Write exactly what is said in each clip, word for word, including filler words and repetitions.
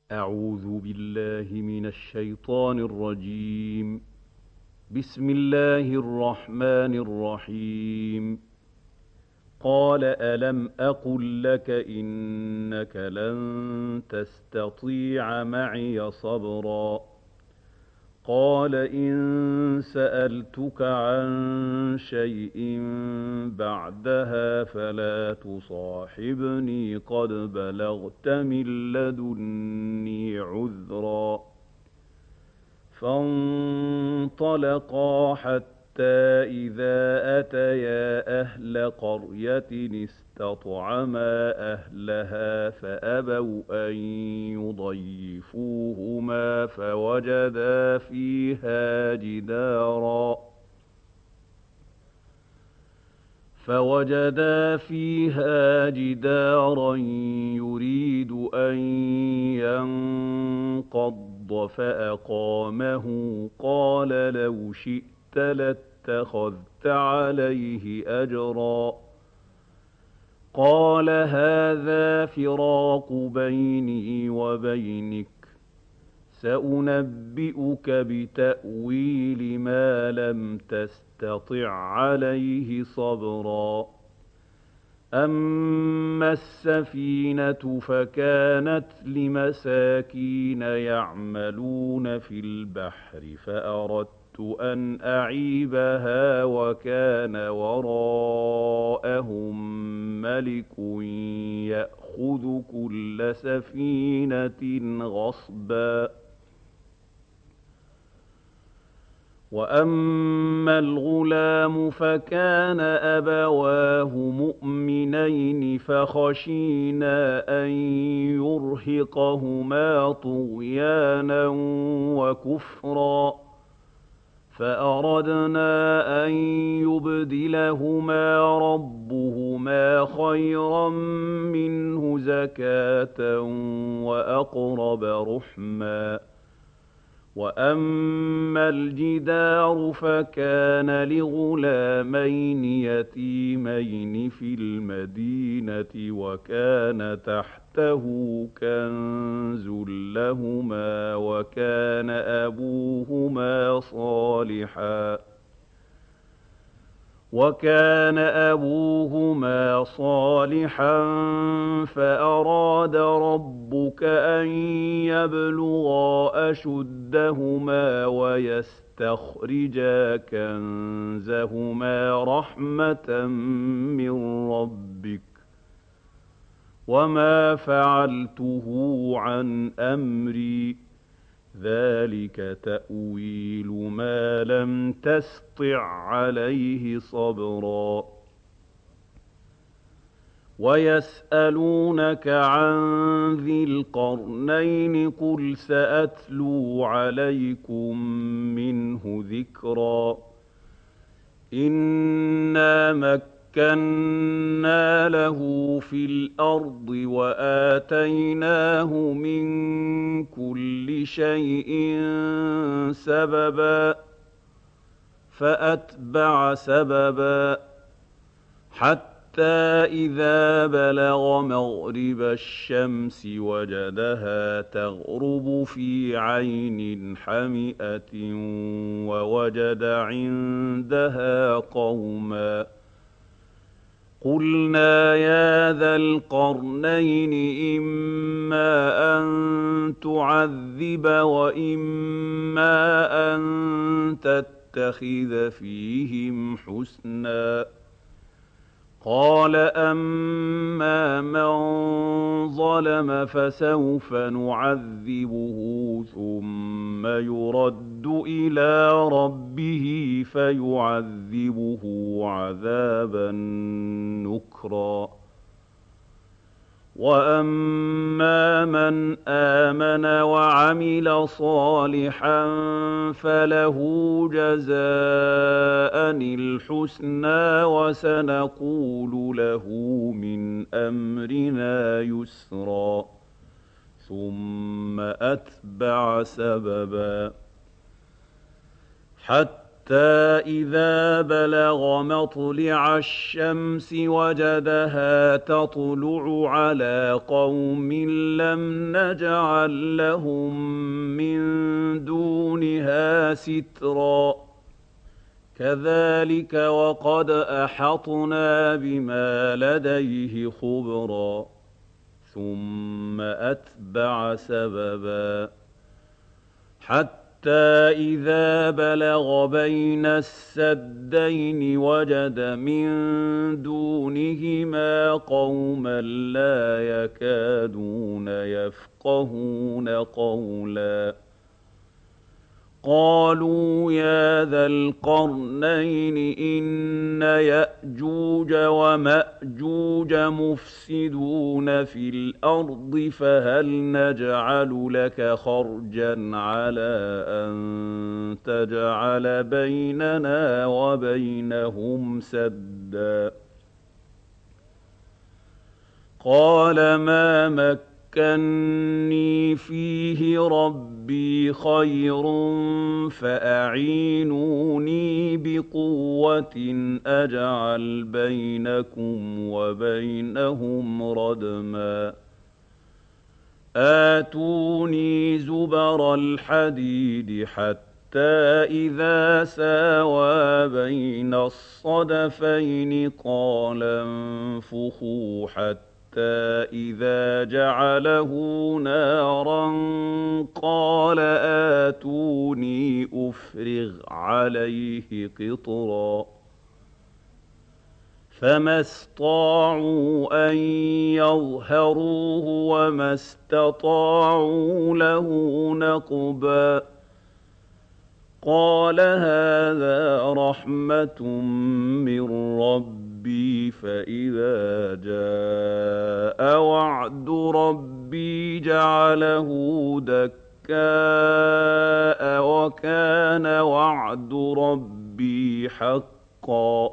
أعوذ بالله من الشيطان الرجيم. بسم الله الرحمن الرحيم. قال ألم أقل لك إنك لن تستطيع معي صبرا. قال إن سألتك عن شيء بعدها فلا تصاحبني قد بلغت من لدني عذرا. فانطلقا حتى إذا أتيا أهل قرية استطعما أهلها فأبوا أن يضيفوهما فوجدا فيها جدارا فوجدا فيها جدارا يريد أن ينقض فأقامه. قال لو شئت لاتخذت عليه أجرا. قال هذا فراق بيني وبينك سأنبئك بتأويل ما لم تستطع عليه صبرا. أما السفينة فكانت لمساكين يعملون في البحر فأردت أن أعيبها وكان وراءهم ملك يأخذ كل سفينة غصبا. وأما الغلام فكان أبواه مؤمنين فخشينا أن يرهقهما طغيانا وكفرا فأردنا أن يبدلهما ربهما خيرا منه زكاة وأقرب رحما. وأما الجدار فكان لغلامين يتيمين في المدينة وكان تحته كنز لهما وكان أبوهما صالحا وكان أبوهما صالحا فأراد ربك أن يبلغا أشدهما ويستخرجا كنزهما رحمة من ربك وما فعلته عن أمري ذلك تأويل ما لم تسطع عليه صبرا. ويسألونك عن ذي القرنين قل سأتلو عليكم منه ذكرا. إنا مكنا له في الأرض وآتيناه من كل شيء سببا فأتبع سببا حتى إذا بلغ مغرب الشمس وجدها تغرب في عين حمئة ووجد عندها قوما. قلنا يا ذا القرنين إما أن تعذب وإما أن تتخذ فيهم حسنا. قال أما من ظلم فسوف نعذبه ثم يرد إلى ربه فيعذبه عذابا نكرا. وأما من آمن وعمل صالحا فله جزاء الحسنى وسنقول له من أمرنا يسرا. ثم أتبع سببا حتى إذا بلغ مطلع الشمس وجدها تطلع على قوم لم نجعل لهم من دونها سترا كذلك وقد أحطنا بما لديه خبرا ثم أتبع سببا حتى إذا بلغ بين السدين وجد من دونهما قوما لا يكادون يفقهون قولا قالوا يا ذا القرنين إن يأجوج ومأجوج مفسدون في الأرض فهل نجعل لك خرجا على أن تجعل بيننا وبينهم سدا قال ما مكني فيه ربي خير فأعينوني بقوة أجعل بينكم وبينهم ردما آتوني زبر الحديد حتى إذا ساوى بين الصدفين قال انفخوا حتى إذا جعله نارا قال آتوني أفرغ عليه قطرا فما استطاعوا أن يظهروه وما استطاعوا له نقبا قال هذا رحمة من ربي فإذا جاء وعد ربي جعله دكاء وكان وعد ربي حقا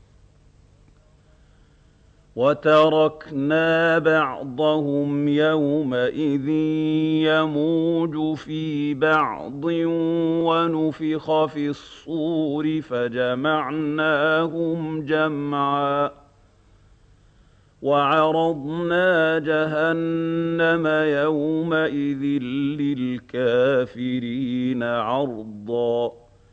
وتركنا بعضهم يومئذ يموج في بعض ونفخ في الصور فجمعناهم جمعا وعرضنا جهنم يومئذ للكافرين عرضا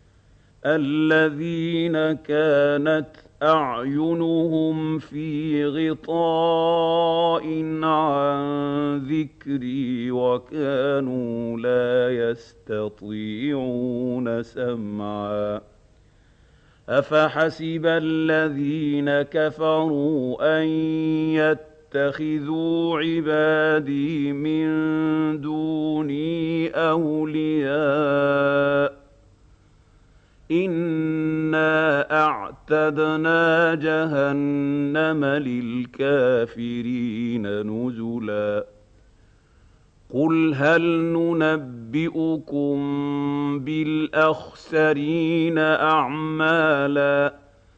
الذين كانت أعينهم في غطاء عن ذكري وكانوا لا يستطيعون سمعا أفحسب الذين كفروا أن يتخذوا عبادي من دوني أولياء إنا أعتدنا جهنم للكافرين نزلا قل هل ننبئكم بالأخسرين أعمالا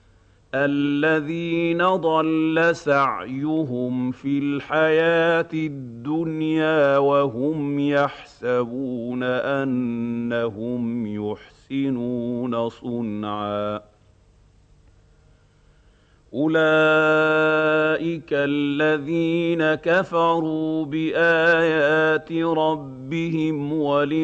الذين ضل سعيهم في الحياة الدنيا وهم يحسبون أنهم يحسنون صنعا أولئك الذين كفروا بآيات ربهم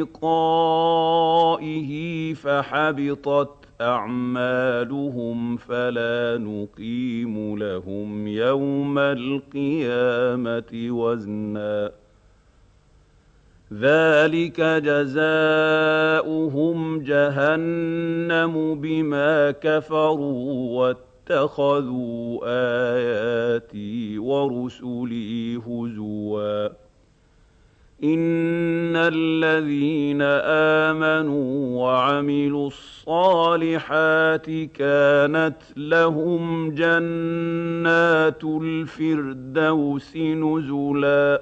ولقائه فحبطت أعمالهم فلا نقيم لهم يوم القيامة وزنا ذلك جزاؤهم جهنم بما كفروا واتخذوا آياتي ورسلي هزوا إن الذين آمنوا وعملوا الصالحات كانت لهم جنات الفردوس نزلا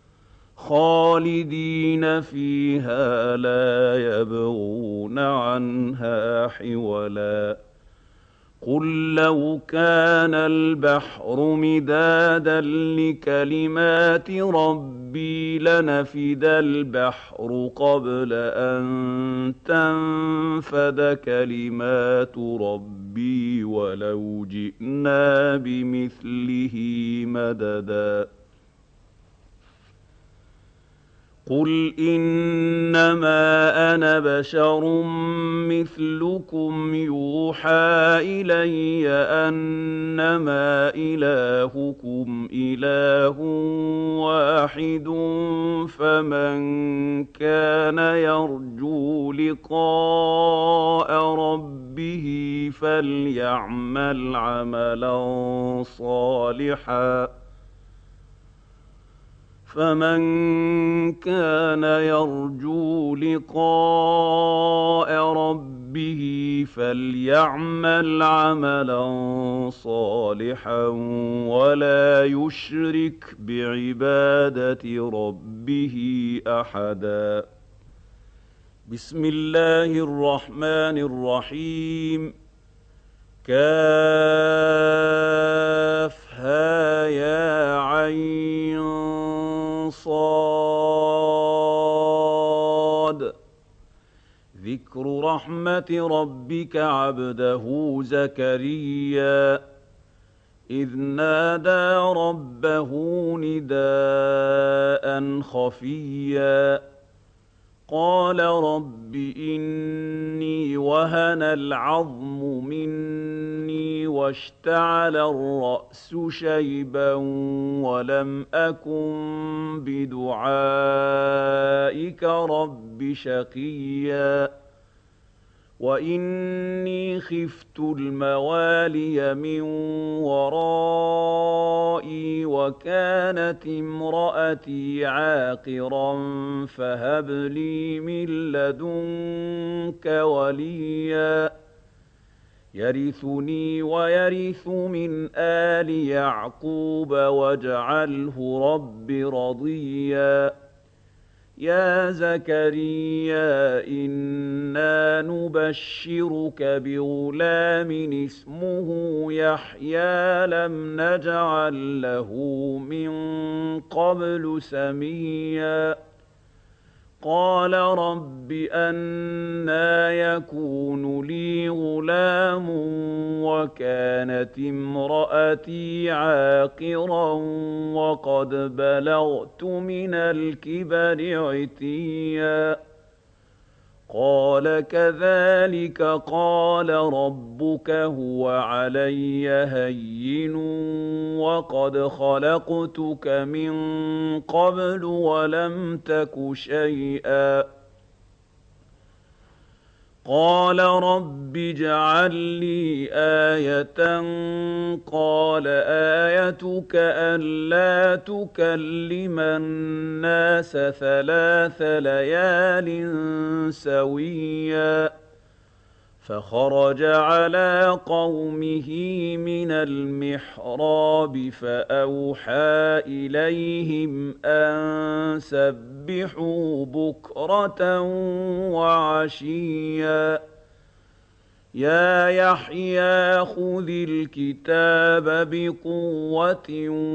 خالدين فيها لا يبغون عنها حولا قل لو كان البحر مدادا لكلمات ربي ربي لنفد البحر قبل أن تنفد كلمات ربي ولو جئنا بمثله مددا قل إنما أنا بشر مثلكم يوحى إلي أنما إلهكم إله واحد فمن كان يرجو لقاء ربه فليعمل عملا صالحا فمن كان يرجو لقاء ربه فليعمل عملا صالحا ولا يشرك بعبادة ربه أحدا بسم الله الرحمن الرحيم كافها يا عين صاد ذكر رحمة ربك عبده زكريا إذ نادى ربه نداء خفيا قال رب إني وهن العظم مني واشتعل الرأس شيبا ولم أكن بدعائك رب شقيا وإني خفت الموالي من ورائي وكانت امرأتي عاقرا فهب لي من لدنك وليا يرثني ويرث من آل يعقوب واجعله رب رضيا يا زكريا إنا نبشرك بغلام اسمه يحيى لم نجعل له من قبل سميا قال رب أنى يكون لي غلام وكانت امرأتي عاقرا وقد بلغت من الكبر عتيا قال كذلك قال ربك هو علي هين وقد خلقتك من قبل ولم تك شيئا قال رب اجعل لي آية قال آيتك ألا تكلم الناس ثلاث ليال سويا فخرج على قومه من المحراب فأوحى إليهم أن سبحوا بكرة وعشيا يا يحيى خذ الكتاب بقوة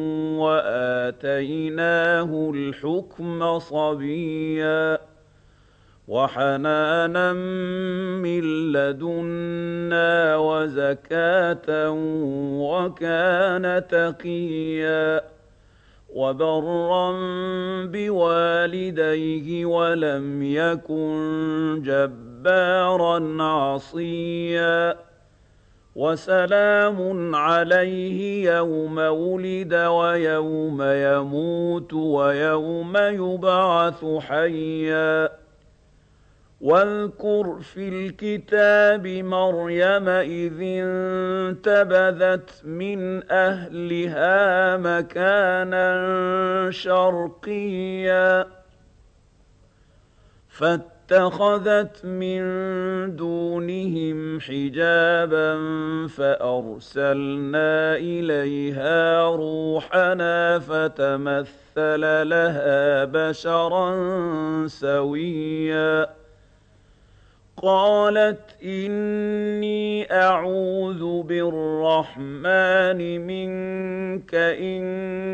وآتيناه الحكم صبيا وحنانا من لدنا وزكاة وكان تقيا وبرا بوالديه ولم يكن جبارا عصيا وسلام عليه يوم ولد ويوم يموت ويوم يبعث حيا واذكر في الكتاب مريم إذ انتبذت من أهلها مكانا شرقيا فاتخذت من دونهم حجابا فأرسلنا إليها روحنا فتمثل لها بشرا سويا قالت إني أعوذ بالرحمن منك إن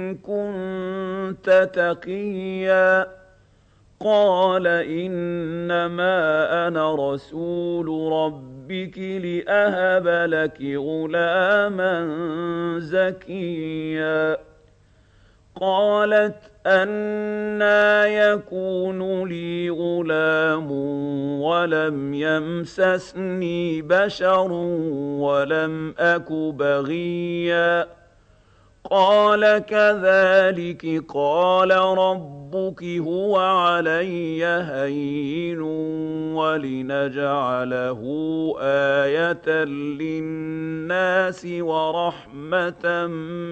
كنت تقيا قال إنما أنا رسول ربك لأهب لك غلاما زكيا قالت أنى يكون لي غلام ولم يمسسني بشر ولم أك بغيا قال كذلك قال ربك هو علي هين ولنجعله آية للناس ورحمة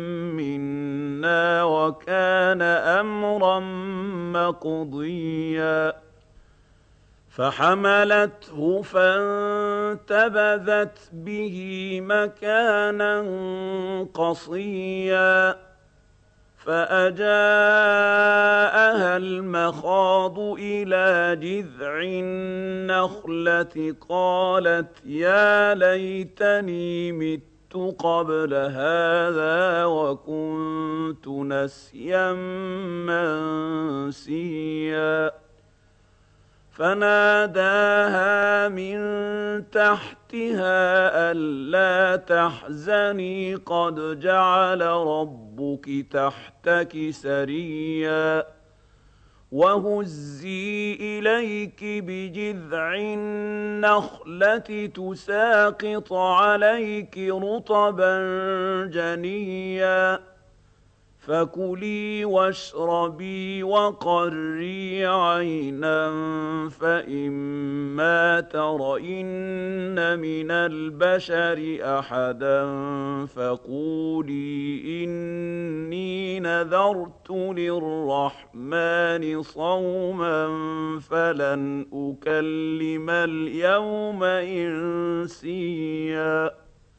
منا وكان أمرا مقضيا فحملته فانتبذت به مكانا قصيا فأجاءها المخاض إلى جذع النخلة قالت يا ليتني مت قبل هذا وكنت نسيا منسيا فناداها من تحتها ألا تحزني قد جعل ربك تحتك سريا وهزي إليك بجذع النخلة تساقط عليك رطبا جنيا فكلي واشربي وقري عينا فإما ترين من البشر أحدا فقولي إني نذرت للرحمن صوما فلن أكلم اليوم إنسيا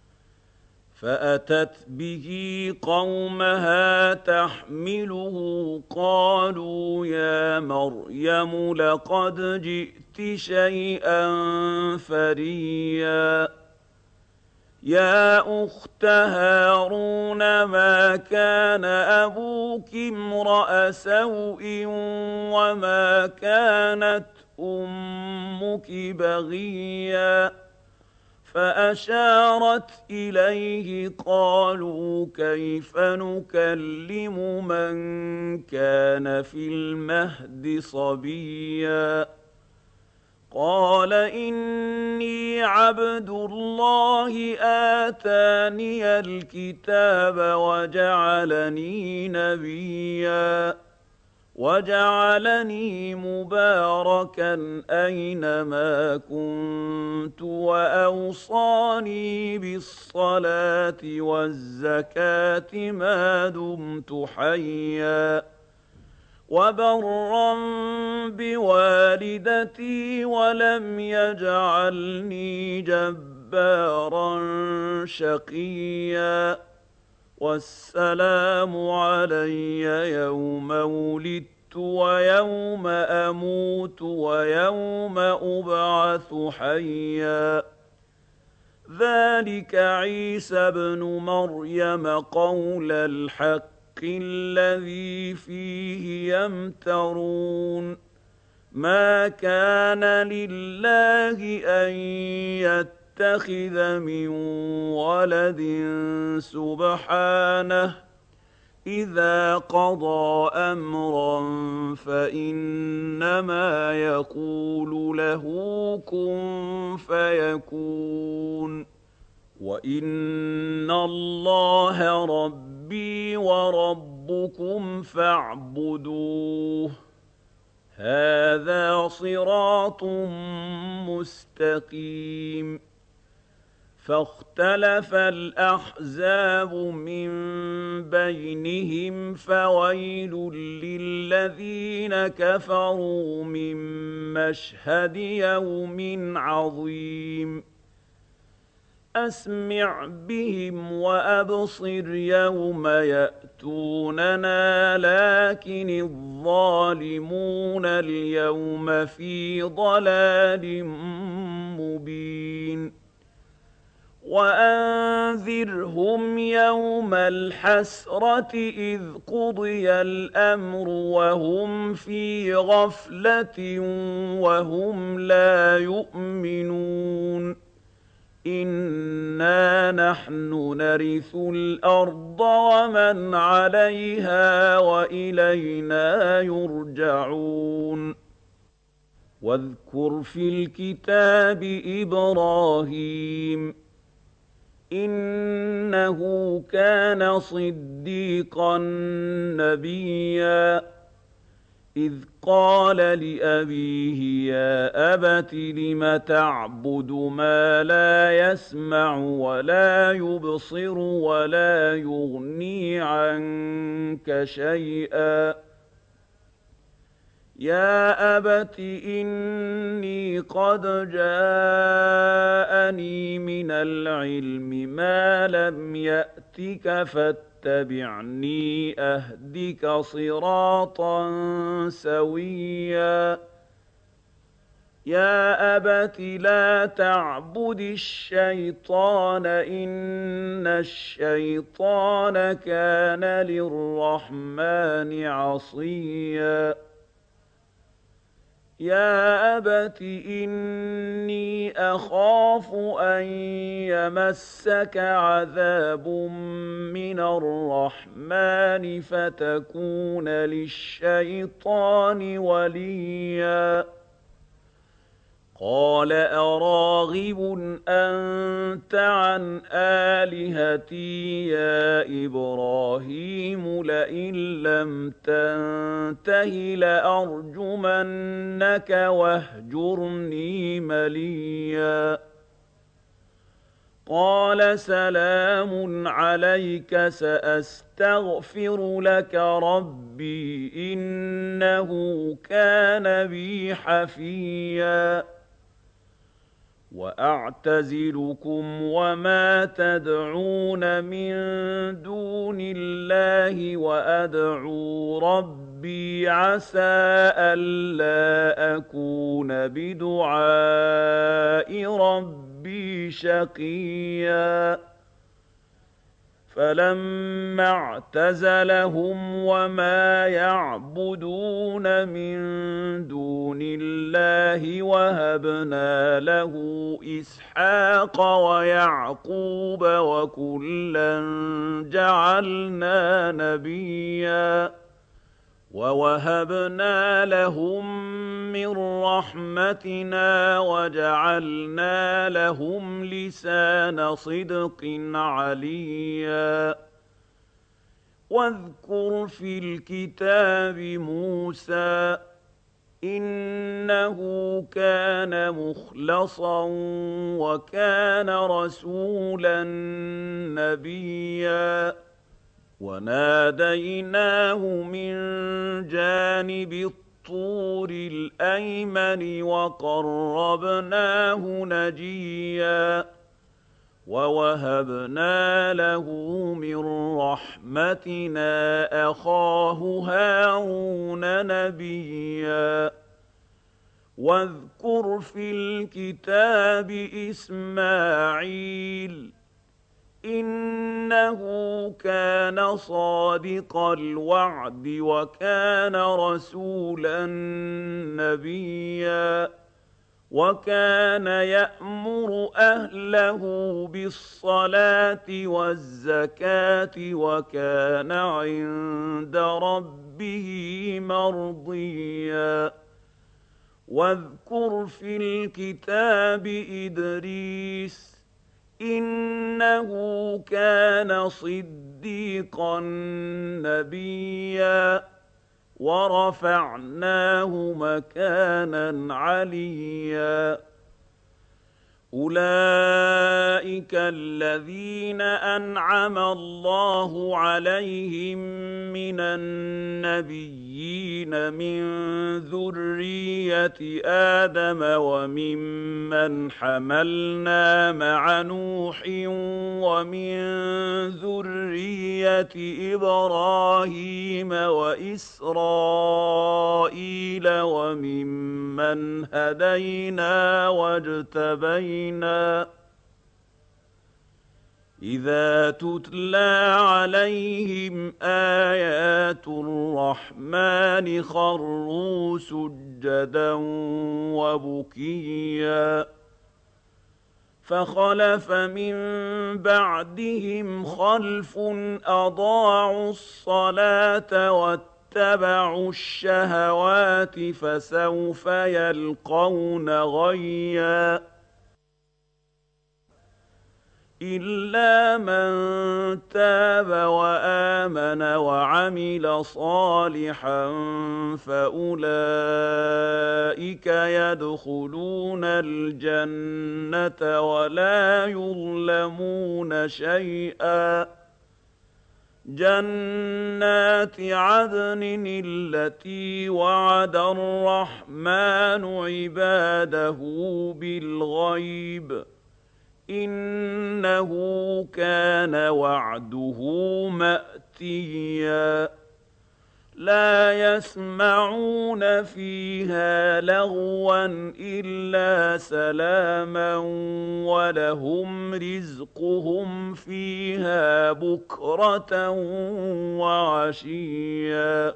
فأتت به قومها تحمله قالوا يا مريم لقد جئت شيئا فريا يا أخت هارون ما كان أبوك امرأ سوء وما كانت أمك بغيا فأشارت إليه قالوا كيف نكلم من كان في المهد صبيا قال إني عبد الله آتاني الكتاب وجعلني نبيا وجعلني مباركا أينما كنت وأوصاني بالصلاة والزكاة ما دمت حيا وبرا بوالدتي ولم يجعلني جبارا شقيا والسلام علي يوم ولدت ويوم أموت ويوم أبعث حيا ذلك عيسى ابن مريم قول الحق الذي فيه يمترون ما كان لله أن يتقى اتخذ من ولد سبحانه إذا قضى أمرا فإنما يقول له كن فيكون وإن الله ربي وربكم فاعبدوه هذا صراط مستقيم فاختلف الأحزاب من بينهم فويل للذين كفروا من مشهد يوم عظيم أسمع بهم وأبصر يوم يأتوننا لكن الظالمون اليوم في ضلال مبين وأنذرهم يوم الحسرة إذ قضي الأمر وهم في غفلة وهم لا يؤمنون إنا نحن نرث الأرض ومن عليها وإلينا يرجعون واذكر في الكتاب إبراهيم إنه كان صديقا نبيا إذ قال لأبيه يا أبت لم تعبد ما لا يسمع ولا يبصر ولا يغني عنك شيئا يا أبت إني قد جاءني من العلم ما لم يأتك فاتبعني أهدك صراطا سويا يا أبت لا تعبد الشيطان إن الشيطان كان للرحمن عصيا يا أبت إني أخاف أن يمسك عذاب من الرحمن فتكون للشيطان وليا قال أراغب أنت عن آلهتي يا إبراهيم لئن لم تنته لأرجمنك واهجرني مليا قال سلام عليك سأستغفر لك ربي إنه كان بي حفيا وأعتزلكم وما تدعون من دون الله وأدعو ربي عسى ألا أكون بدعاء ربي شقيا فلما اعتزلهم وما يعبدون من دون الله وهبنا له إسحاق ويعقوب وكلا جعلنا نبيا ووهبنا لهم من رحمتنا وجعلنا لهم لسان صدق عليا واذكر في الكتاب موسى إنه كان مخلصا وكان رسولا نبيا وناديناه من جانب الطور الأيمن وقربناه نجيا ووهبنا له من رحمتنا أخاه هارون نبيا واذكر في الكتاب إسماعيل إنه كان صادق الوعد وكان رسولا نبيا وكان يأمر أهله بالصلاة والزكاة وكان عند ربه مرضيا واذكر في الكتاب إدريس إنه كان صديقا نبيا ورفعناه مكانا عليا أولئك الذين أنعم الله عليهم من النبيين من ذرية آدم وممن حملنا مع نوح ومن ذرية إبراهيم وإسرائيل وممن هدينا واجتبينا إذا تتلى عليهم آيات الرحمن خروا سجدا وبكيا فخلف من بعدهم خلف أضاعوا الصلاة واتبعوا الشهوات فسوف يلقون غيا إلا من تاب وآمن وعمل صالحا فأولئك يدخلون الجنة ولا يظلمون شيئا جنات عدن التي وعد الرحمن عباده بالغيب إنه كان وعده مأتيا لا يسمعون فيها لغوا إلا سلاما ولهم رزقهم فيها بكرة وعشيا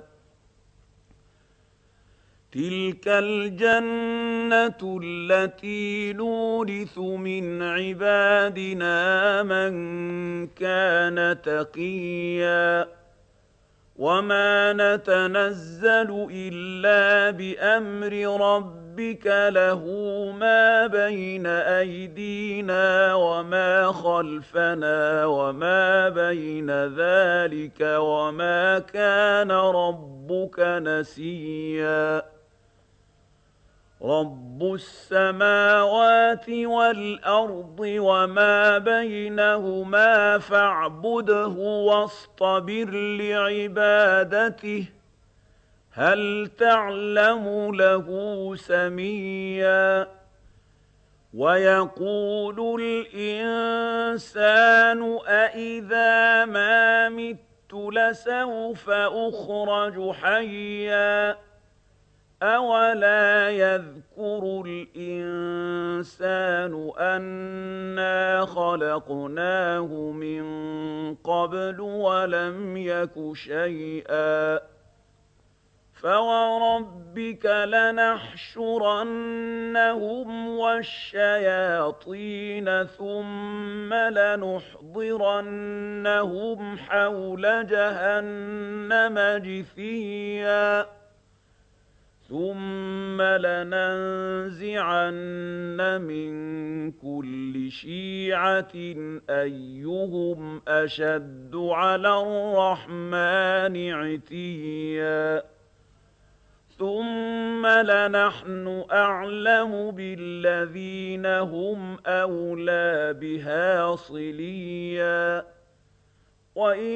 تلك الجنة التي نورث من عبادنا من كان تقيا وما نتنزل إلا بأمر ربك له ما بين أيدينا وما خلفنا وما بين ذلك وما كان ربك نسيا رب السماوات والأرض وما بينهما فاعبده واصطبر لعبادته هل تعلم له سميا ويقول الإنسان أإذا ما مت لسوف أخرج حيا أولا يذكر الإنسان أنا خلقناه من قبل ولم يك شيئا فوربك لنحشرنهم والشياطين ثم لنحضرنهم حول جهنم جثيا ثم لننزعن من كل شيعة أيهم أشد على الرحمن عتيا ثم لنحن أعلم بالذين هم أولى بها صليا وإن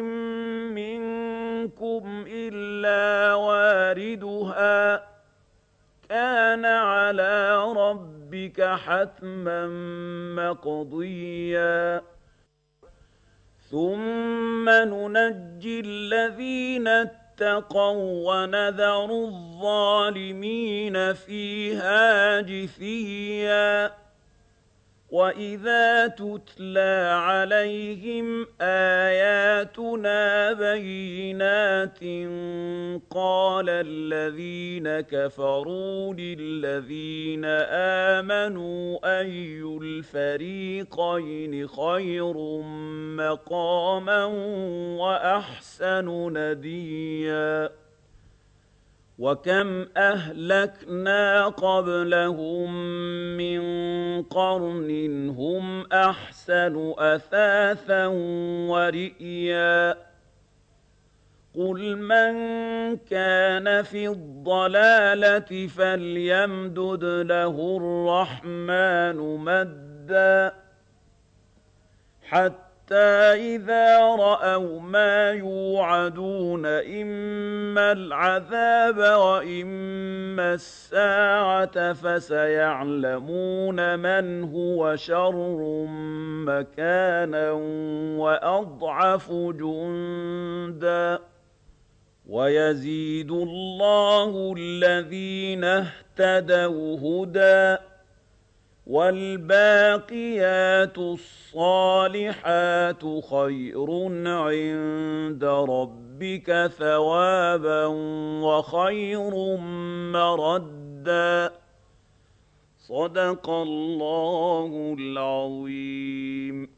منكم إلا واردها كان على ربك حتما مقضيا ثم ننجي الذين اتقوا ونذر الظالمين فيها جثيا وإذا تتلى عليهم آياتنا بينات قال الذين كفروا للذين آمنوا أي الفريقين خير مقاما وأحسن نديا وكم أهلكنا قبلهم من قرن هم أحسن أثاثا ورئيا قل من كان في الضلالة فليمدد له الرحمن مدا مردا حتى إذا رأوا ما يوعدون إما العذاب وإما الساعة فسيعلمون من هو شر مكانا وأضعف جندا ويزيد الله الذين اهتدوا هدى والباقيات الصالحات خير عند ربك ثوابا وخير مردا صدق الله العظيم.